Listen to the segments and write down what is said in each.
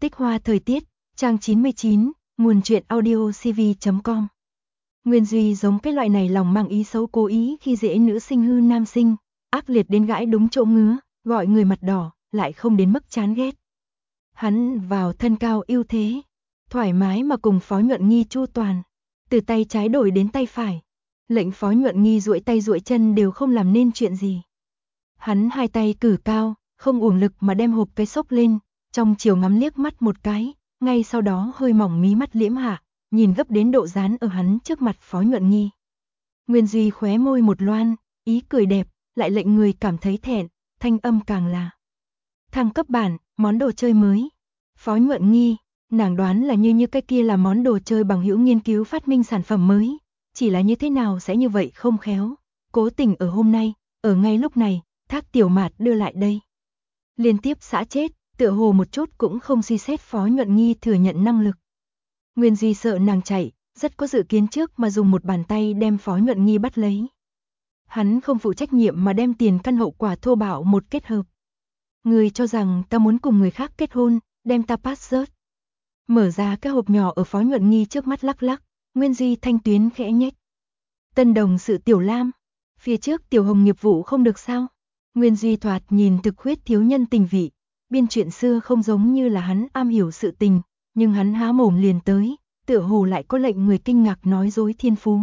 Tích hoa thời tiết, trang 99, nguồn truyện audio cv.com. Nguyên Duy giống cái loại này lòng mang ý xấu cố ý khi dễ nữ sinh hư nam sinh, ác liệt đến gãi đúng chỗ ngứa, gọi người mặt đỏ, lại không đến mức chán ghét. Hắn vào thân cao ưu thế, thoải mái mà cùng Phó Nhuận Nghi chu toàn, từ tay trái đổi đến tay phải, lệnh Phó Nhuận Nghi duỗi tay duỗi chân đều không làm nên chuyện gì. Hắn hai tay cử cao, không uổng lực mà đem hộp cái xốc lên, trong chiều ngắm liếc mắt một cái, ngay sau đó hơi mỏng mí mắt liễm hạ, nhìn gấp đến độ dán ở hắn trước mặt Phó Nhuận Nghi. Nguyên Duy khóe môi một loan, ý cười đẹp, lại lệnh người cảm thấy thẹn, thanh âm càng là thăng cấp bản, món đồ chơi mới. Phó Nhuận Nghi, nàng đoán là như cái kia là món đồ chơi bằng hữu nghiên cứu phát minh sản phẩm mới, chỉ là như thế nào sẽ như vậy không khéo, cố tình ở hôm nay, ở ngay lúc này, Thác Tiểu Mạt đưa lại đây. Liên tiếp xã chết, tựa hồ một chút cũng không suy xét Phó Nhuận Nghi thừa nhận năng lực. Nguyên Duy sợ nàng chạy, rất có dự kiến trước mà dùng một bàn tay đem Phó Nhuận Nghi bắt lấy. Hắn không phụ trách nhiệm mà đem tiền căn hậu quả thô bạo một kết hợp. Người cho rằng ta muốn cùng người khác kết hôn, đem ta pass rớt. Mở ra cái hộp nhỏ ở Phó Nhuận Nghi trước mắt lắc lắc, Nguyên Duy thanh tuyến khẽ nhếch. Tân đồng sự Tiểu Lam, phía trước Tiểu Hồng nghiệp vụ không được sao? Nguyên Duy thoạt nhìn thực khuyết thiếu nhân tình vị, biên chuyện xưa không giống như là hắn am hiểu sự tình, nhưng hắn há mồm liền tới, tựa hồ lại có lệnh người kinh ngạc nói dối thiên phú.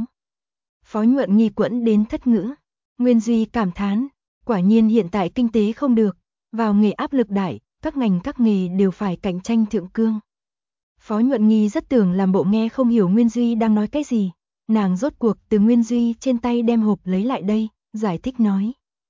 Phó Nhuận Nghi quẫn đến thất ngữ, Nguyên Duy cảm thán, quả nhiên hiện tại kinh tế không được, vào nghề áp lực đại, các ngành các nghề đều phải cạnh tranh thượng cương. Phó Nhuận Nghi rất tưởng làm bộ nghe không hiểu Nguyên Duy đang nói cái gì, nàng rốt cuộc từ Nguyên Duy trên tay đem hộp lấy lại đây, giải thích nói.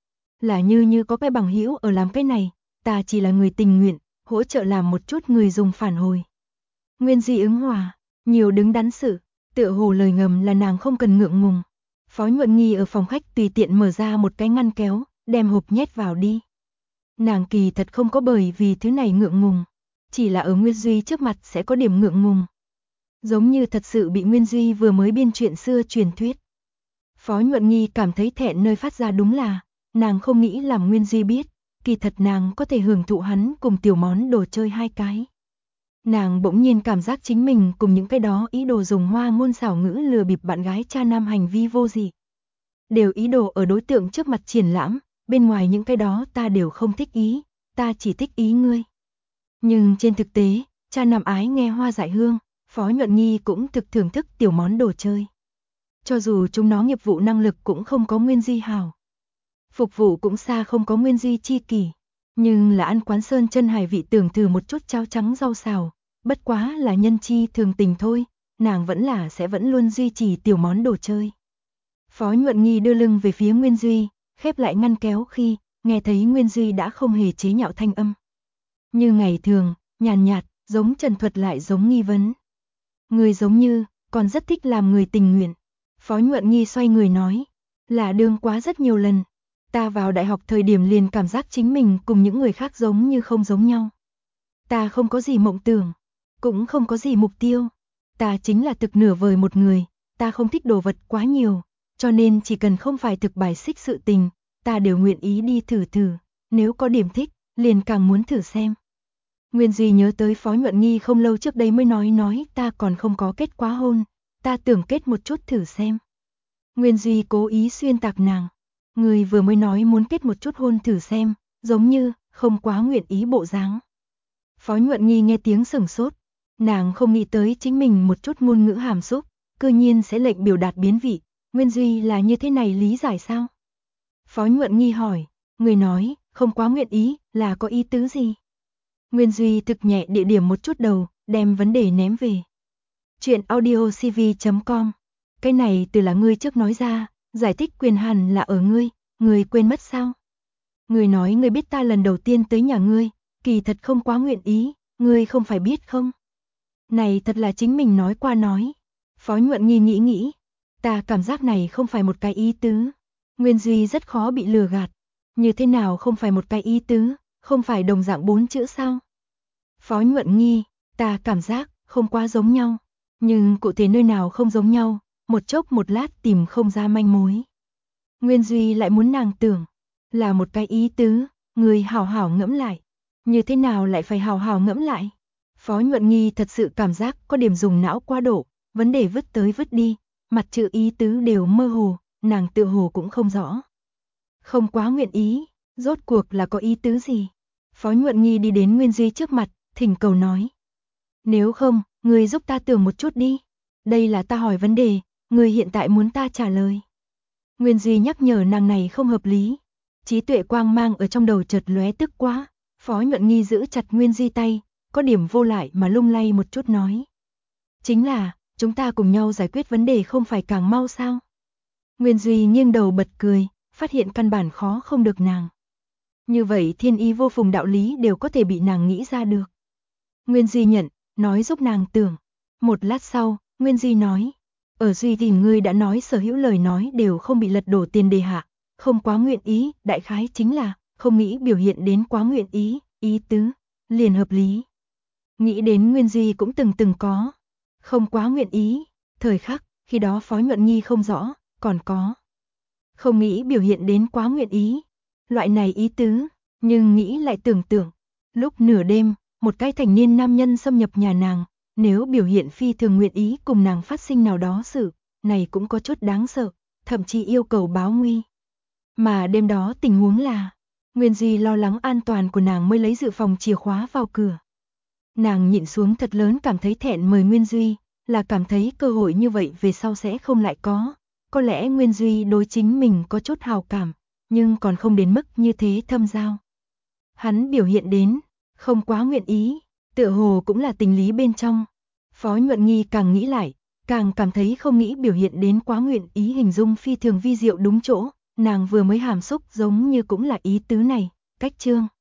Là như có cái bằng hữu ở làm cái này, ta chỉ là người tình nguyện, hỗ trợ làm một chút người dùng phản hồi. Nguyên Duy ứng hòa, nhiều đứng đắn sự, tựa hồ lời ngầm là nàng không cần ngượng ngùng. Phó Nhuận Nghi ở phòng khách tùy tiện mở ra một cái ngăn kéo, đem hộp nhét vào đi. Nàng kỳ thật không có bởi vì thứ này ngượng ngùng, chỉ là ở Nguyên Duy trước mặt sẽ có điểm ngượng ngùng. Giống như thật sự bị Nguyên Duy vừa mới biên chuyện xưa truyền thuyết. Phó Nhuận Nghi cảm thấy thẹn nơi phát ra đúng là, nàng không nghĩ làm Nguyên Duy biết, kỳ thật nàng có thể hưởng thụ hắn cùng tiểu món đồ chơi hai cái. Nàng bỗng nhiên cảm giác chính mình cùng những cái đó ý đồ dùng hoa ngôn xảo ngữ lừa bịp bạn gái cha nam hành vi vô dị. Đều ý đồ ở đối tượng trước mặt triển lãm, bên ngoài những cái đó ta đều không thích ý, ta chỉ thích ý ngươi. Nhưng trên thực tế, cha nam ái nghe hoa dại hương, Phó Nhuận Nghi cũng thực thưởng thức tiểu món đồ chơi. Cho dù chúng nó nghiệp vụ năng lực cũng không có Nguyên Duy hào. Phục vụ cũng xa không có Nguyên Duy chi kỷ, nhưng là ăn quán sơn chân hải vị tưởng thử một chút cháo trắng rau xào, bất quá là nhân chi thường tình thôi, nàng vẫn luôn duy trì tiểu món đồ chơi. Phó Nhuận Nghi đưa lưng về phía Nguyên Duy, khép lại ngăn kéo khi nghe thấy Nguyên Duy đã không hề chế nhạo thanh âm. Như ngày thường, nhàn nhạt, giống trần thuật lại giống nghi vấn. Người giống như, còn rất thích làm người tình nguyện. Phó Nhuận Nghi xoay người nói, là đương quá rất nhiều lần. Ta vào đại học thời điểm liền cảm giác chính mình cùng những người khác giống như không giống nhau. Ta không có gì mộng tưởng, cũng không có gì mục tiêu. Ta chính là thực nửa vời một người, ta không thích đồ vật quá nhiều, cho nên chỉ cần không phải thực bài xích sự tình, ta đều nguyện ý đi thử, nếu có điểm thích, liền càng muốn thử xem. Nguyên Duy nhớ tới Phó Nhuận Nghi không lâu trước đây mới nói ta còn không có kết quá hôn, ta tưởng kết một chút thử xem. Nguyên Duy cố ý xuyên tạc nàng. Người vừa mới nói muốn kết một chút hôn thử xem, giống như không quá nguyện ý bộ dáng. Phó Nhuận Nghi nghe tiếng sửng sốt, nàng không nghĩ tới chính mình một chút ngôn ngữ hàm xúc, cư nhiên sẽ lệnh biểu đạt biến vị, Nguyên Duy là như thế này lý giải sao? Phó Nhuận Nghi hỏi, người nói, không quá nguyện ý, là có ý tứ gì? Nguyên Duy thực nhẹ địa điểm một chút đầu, đem vấn đề ném về. Chuyện audio cv.com. Cái này từ là ngươi trước nói ra, giải thích quyền hẳn là ở ngươi quên mất sao? Ngươi nói ngươi biết ta lần đầu tiên tới nhà ngươi, kỳ thật không quá nguyện ý, ngươi không phải biết không? Này thật là chính mình nói qua nói. Phó Nhuận Nghi nghĩ, ta cảm giác này không phải một cái ý tứ. Nguyên Duy rất khó bị lừa gạt. Như thế nào không phải một cái ý tứ, không phải đồng dạng 4 chữ sao? Phó Nhuận Nghi, ta cảm giác không quá giống nhau, nhưng cụ thể nơi nào không giống nhau, một chốc một lát tìm không ra manh mối. Nguyên Duy lại muốn nàng tưởng, là một cái ý tứ, người hảo hảo ngẫm lại. Như thế nào lại phải hảo hảo ngẫm lại? Phó Nhuận Nghi thật sự cảm giác có điểm dùng não quá độ, vấn đề vứt tới vứt đi, mặt chữ ý tứ đều mơ hồ, nàng tự hồ cũng không rõ. Không quá nguyện ý, rốt cuộc là có ý tứ gì? Phó Nhuận Nghi đi đến Nguyên Duy trước mặt, thỉnh cầu nói. Nếu không, ngươi giúp ta tưởng một chút đi. Đây là ta hỏi vấn đề, ngươi hiện tại muốn ta trả lời. Nguyên Duy nhắc nhở nàng này không hợp lý. Trí tuệ quang mang ở trong đầu chợt lóe tức quá. Phó Nhuận Nghi giữ chặt Nguyên Duy tay, có điểm vô lại mà lung lay một chút nói. Chính là, chúng ta cùng nhau giải quyết vấn đề không phải càng mau sao? Nguyên Duy nghiêng đầu bật cười, phát hiện căn bản khó không được nàng. Như vậy thiên ý vô phùng đạo lý đều có thể bị nàng nghĩ ra được. Nguyên Duy nhận, nói giúp nàng tưởng. Một lát sau, Nguyên Duy nói. Ở Duy thì ngươi đã nói sở hữu lời nói đều không bị lật đổ tiền đề hạ. Không quá nguyện ý, đại khái chính là, không nghĩ biểu hiện đến quá nguyện ý, ý tứ, liền hợp lý. Nghĩ đến Nguyên Duy cũng từng có. Không quá nguyện ý, thời khắc, khi đó Phó Nhuận Nghi không rõ, còn có. Không nghĩ biểu hiện đến quá nguyện ý. Loại này ý tứ, nhưng nghĩ lại tưởng tượng. Lúc nửa đêm, một cái thành niên nam nhân xâm nhập nhà nàng, nếu biểu hiện phi thường nguyện ý cùng nàng phát sinh nào đó sự, này cũng có chút đáng sợ, thậm chí yêu cầu báo nguy. Mà đêm đó tình huống là, Nguyên Duy lo lắng an toàn của nàng mới lấy dự phòng chìa khóa vào cửa. Nàng nhịn xuống thật lớn cảm thấy thẹn mời Nguyên Duy, là cảm thấy cơ hội như vậy về sau sẽ không lại có. Có lẽ Nguyên Duy đối chính mình có chút hào cảm, nhưng còn không đến mức như thế thâm giao. Hắn biểu hiện đến, không quá nguyện ý, tựa hồ cũng là tình lý bên trong. Phó Nhuận Nghi càng nghĩ lại, càng cảm thấy không nghĩ biểu hiện đến quá nguyện ý hình dung phi thường vi diệu đúng chỗ, nàng vừa mới hàm xúc giống như cũng là ý tứ này, cách chương.